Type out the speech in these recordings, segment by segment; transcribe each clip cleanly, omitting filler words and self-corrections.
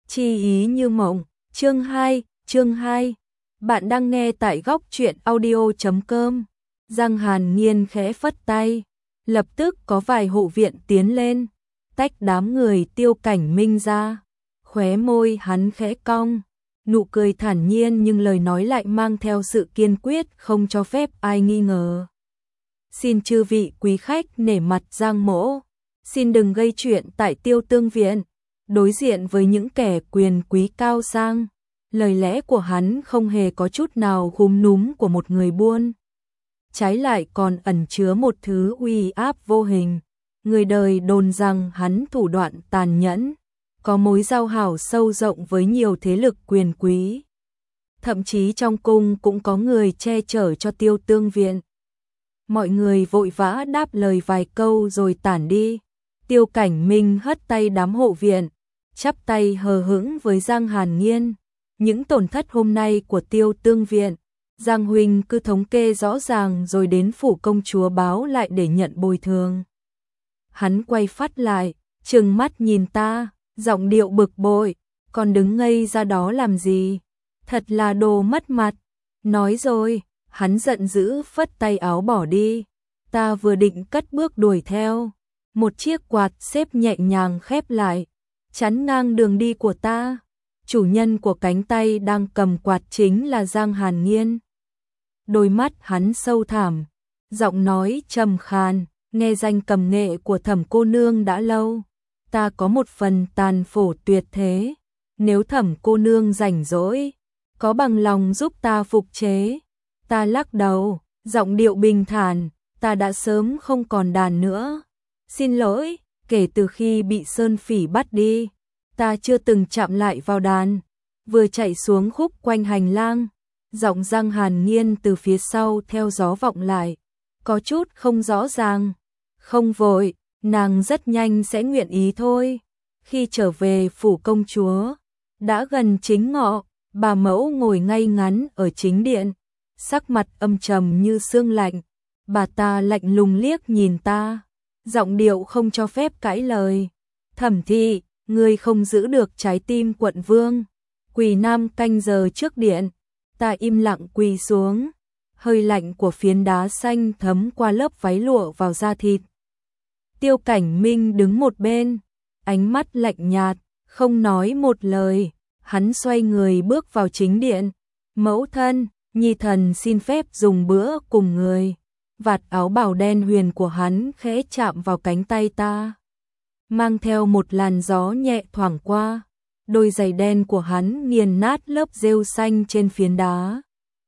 Chi ý như mộng, chương 2. Bạn đang nghe tại góc truyện audio.com. Giang Hàn Nhiên khẽ phất tay, lập tức có vài hộ viện tiến lên, tách đám người Tiêu Cảnh Minh ra. Khóe môi hắn khẽ cong, nụ cười thản nhiên nhưng lời nói lại mang theo sự kiên quyết không cho phép ai nghi ngờ. Xin chư vị quý khách nể mặt Giang mỗ, xin đừng gây chuyện tại Tiêu Tương Viện. Đối diện với những kẻ quyền quý cao sang, lời lẽ của hắn không hề có chút nào gúm núm của một người buôn. Trái lại còn ẩn chứa một thứ uy áp vô hình. Người đời đồn rằng hắn thủ đoạn tàn nhẫn, có mối giao hảo sâu rộng với nhiều thế lực quyền quý. Thậm chí trong cung cũng có người che chở cho Tiêu Tương Viện. Mọi người vội vã đáp lời vài câu rồi tản đi. Tiêu Cảnh Minh hất tay đám hộ viện, chắp tay hờ hững với Giang Hàn Nhiên. Những tổn thất hôm nay của Tiêu Tương Viện, Giang huynh cứ thống kê rõ ràng rồi đến phủ công chúa báo lại để nhận bồi thường. Hắn quay phát lại, trừng mắt nhìn ta, giọng điệu bực bội, còn đứng ngây ra đó làm gì? Thật là đồ mất mặt. Nói rồi, hắn giận dữ phất tay áo bỏ đi. Ta vừa định cất bước đuổi theo, một chiếc quạt xếp nhẹ nhàng khép lại, chắn ngang đường đi của ta. Chủ nhân của cánh tay đang cầm quạt chính là Giang Hàn Nhiên. Đôi mắt hắn sâu thẳm, giọng nói trầm khàn, nghe danh cầm nghệ của Thẩm cô nương đã lâu. Ta có một phần tàn phổ tuyệt thế, nếu Thẩm cô nương rảnh rỗi, có bằng lòng giúp ta phục chế. Ta lắc đầu, giọng điệu bình thản, ta đã sớm không còn đàn nữa. Xin lỗi, kể từ khi bị Sơn Phỉ bắt đi, ta chưa từng chạm lại vào đàn. Vừa chạy xuống khúc quanh hành lang, giọng Giang Hàn Nhiên từ phía sau theo gió vọng lại, có chút không rõ ràng. Không vội, nàng rất nhanh sẽ nguyện ý thôi. Khi trở về phủ công chúa, đã gần chính ngọ, bà mẫu ngồi ngay ngắn ở chính điện, sắc mặt âm trầm như sương lạnh. Bà ta lạnh lùng liếc nhìn ta, giọng điệu không cho phép cãi lời. Thẩm thị, ngươi không giữ được trái tim quận vương. Quỳ 5 canh giờ trước điện. Ta im lặng quỳ xuống, hơi lạnh của phiến đá xanh thấm qua lớp váy lụa vào da thịt. Tiêu Cảnh Minh đứng một bên, ánh mắt lạnh nhạt, không nói một lời. Hắn xoay người bước vào chính điện. Mẫu thân, nhi thần xin phép dùng bữa cùng người. Vạt áo bào đen huyền của hắn khẽ chạm vào cánh tay ta, mang theo một làn gió nhẹ thoảng qua. Đôi giày đen của hắn nghiền nát lớp rêu xanh trên phiến đá,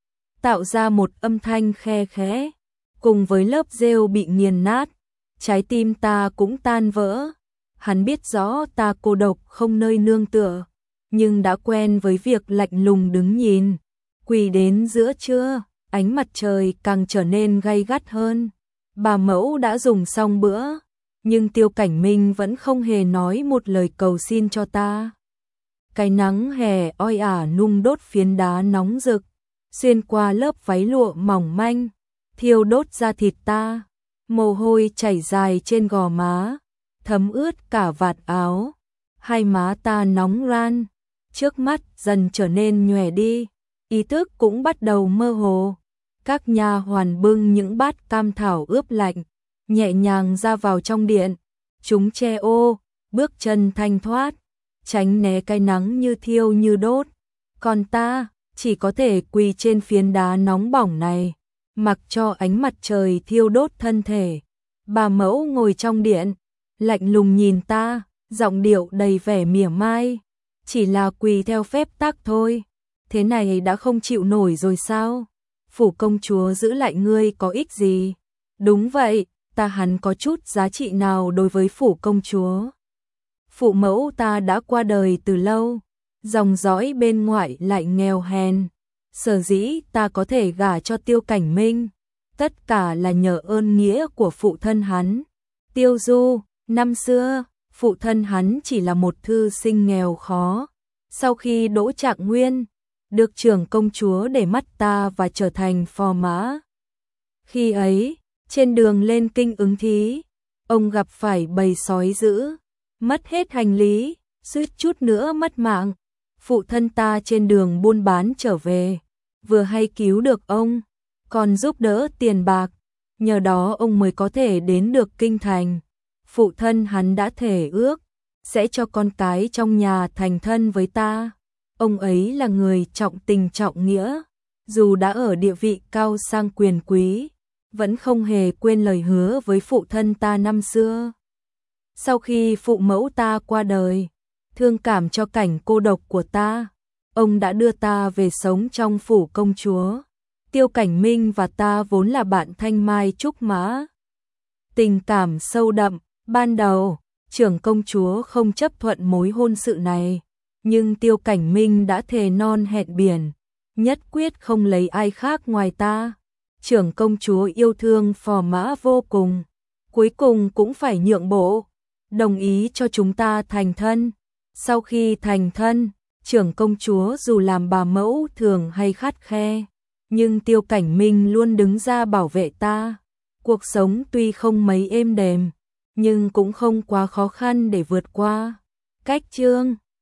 tạo ra một âm thanh khe khẽ. Cùng với lớp rêu bị nghiền nát, trái tim ta cũng tan vỡ. Hắn biết rõ ta cô độc không nơi nương tựa, nhưng đã quen với việc lạnh lùng đứng nhìn. Quỳ đến giữa trưa, ánh mặt trời càng trở nên gay gắt hơn. Bà mẫu đã dùng xong bữa, nhưng Tiêu Cảnh Minh vẫn không hề nói một lời cầu xin cho ta. Cái nắng hè oi ả nung đốt phiến đá nóng rực, xuyên qua lớp váy lụa mỏng manh, thiêu đốt da thịt ta. Mồ hôi chảy dài trên gò má, thấm ướt cả vạt áo. Hai má ta nóng ran, trước mắt dần trở nên nhòe đi, ý thức cũng bắt đầu mơ hồ. Các nha hoàn bưng những bát cam thảo ướp lạnh, nhẹ nhàng ra vào trong điện. Chúng che ô, bước chân thanh thoát, tránh né cái nắng như thiêu như đốt. Còn ta, chỉ có thể quỳ trên phiến đá nóng bỏng này, mặc cho ánh mặt trời thiêu đốt thân thể. Bà mẫu ngồi trong điện, lạnh lùng nhìn ta, giọng điệu đầy vẻ mỉa mai. Chỉ là quỳ theo phép tắc thôi, thế này đã không chịu nổi rồi sao? Phủ công chúa giữ lại ngươi có ích gì? Đúng vậy, ta hắn có chút giá trị nào đối với phủ công chúa? Phụ mẫu ta đã qua đời từ lâu, dòng dõi bên ngoại lại nghèo hèn. Sở dĩ ta có thể gả cho Tiêu Cảnh Minh, tất cả là nhờ ơn nghĩa của phụ thân hắn. Tiêu Du, năm xưa, phụ thân hắn chỉ là một thư sinh nghèo khó. Sau khi đỗ trạng nguyên, được trưởng công chúa để mắt ta và trở thành phò mã. Khi ấy, trên đường lên kinh ứng thí, ông gặp phải bầy sói dữ, mất hết hành lý, suýt chút nữa mất mạng. Phụ thân ta trên đường buôn bán trở về, vừa hay cứu được ông, còn giúp đỡ tiền bạc, nhờ đó ông mới có thể đến được kinh thành. Phụ thân hắn đã thề ước sẽ cho con cái trong nhà thành thân với ta. Ông ấy là người trọng tình trọng nghĩa, dù đã ở địa vị cao sang quyền quý, vẫn không hề quên lời hứa với phụ thân ta năm xưa. Sau khi phụ mẫu ta qua đời, thương cảm cho cảnh cô độc của ta, ông đã đưa ta về sống trong phủ công chúa. Tiêu Cảnh Minh và ta vốn là bạn thanh mai trúc mã, tình cảm sâu đậm. Ban đầu, trưởng công chúa không chấp thuận mối hôn sự này, nhưng Tiêu Cảnh Minh đã thề non hẹn biển, nhất quyết không lấy ai khác ngoài ta. Trưởng công chúa yêu thương Phò Mã vô cùng, cuối cùng cũng phải nhượng bộ, đồng ý cho chúng ta thành thân. Sau khi thành thân, trưởng công chúa dù làm bà mẫu thường hay khắt khe, nhưng Tiêu Cảnh Minh luôn đứng ra bảo vệ ta. Cuộc sống tuy không mấy êm đềm, nhưng cũng không quá khó khăn để vượt qua. Cách chương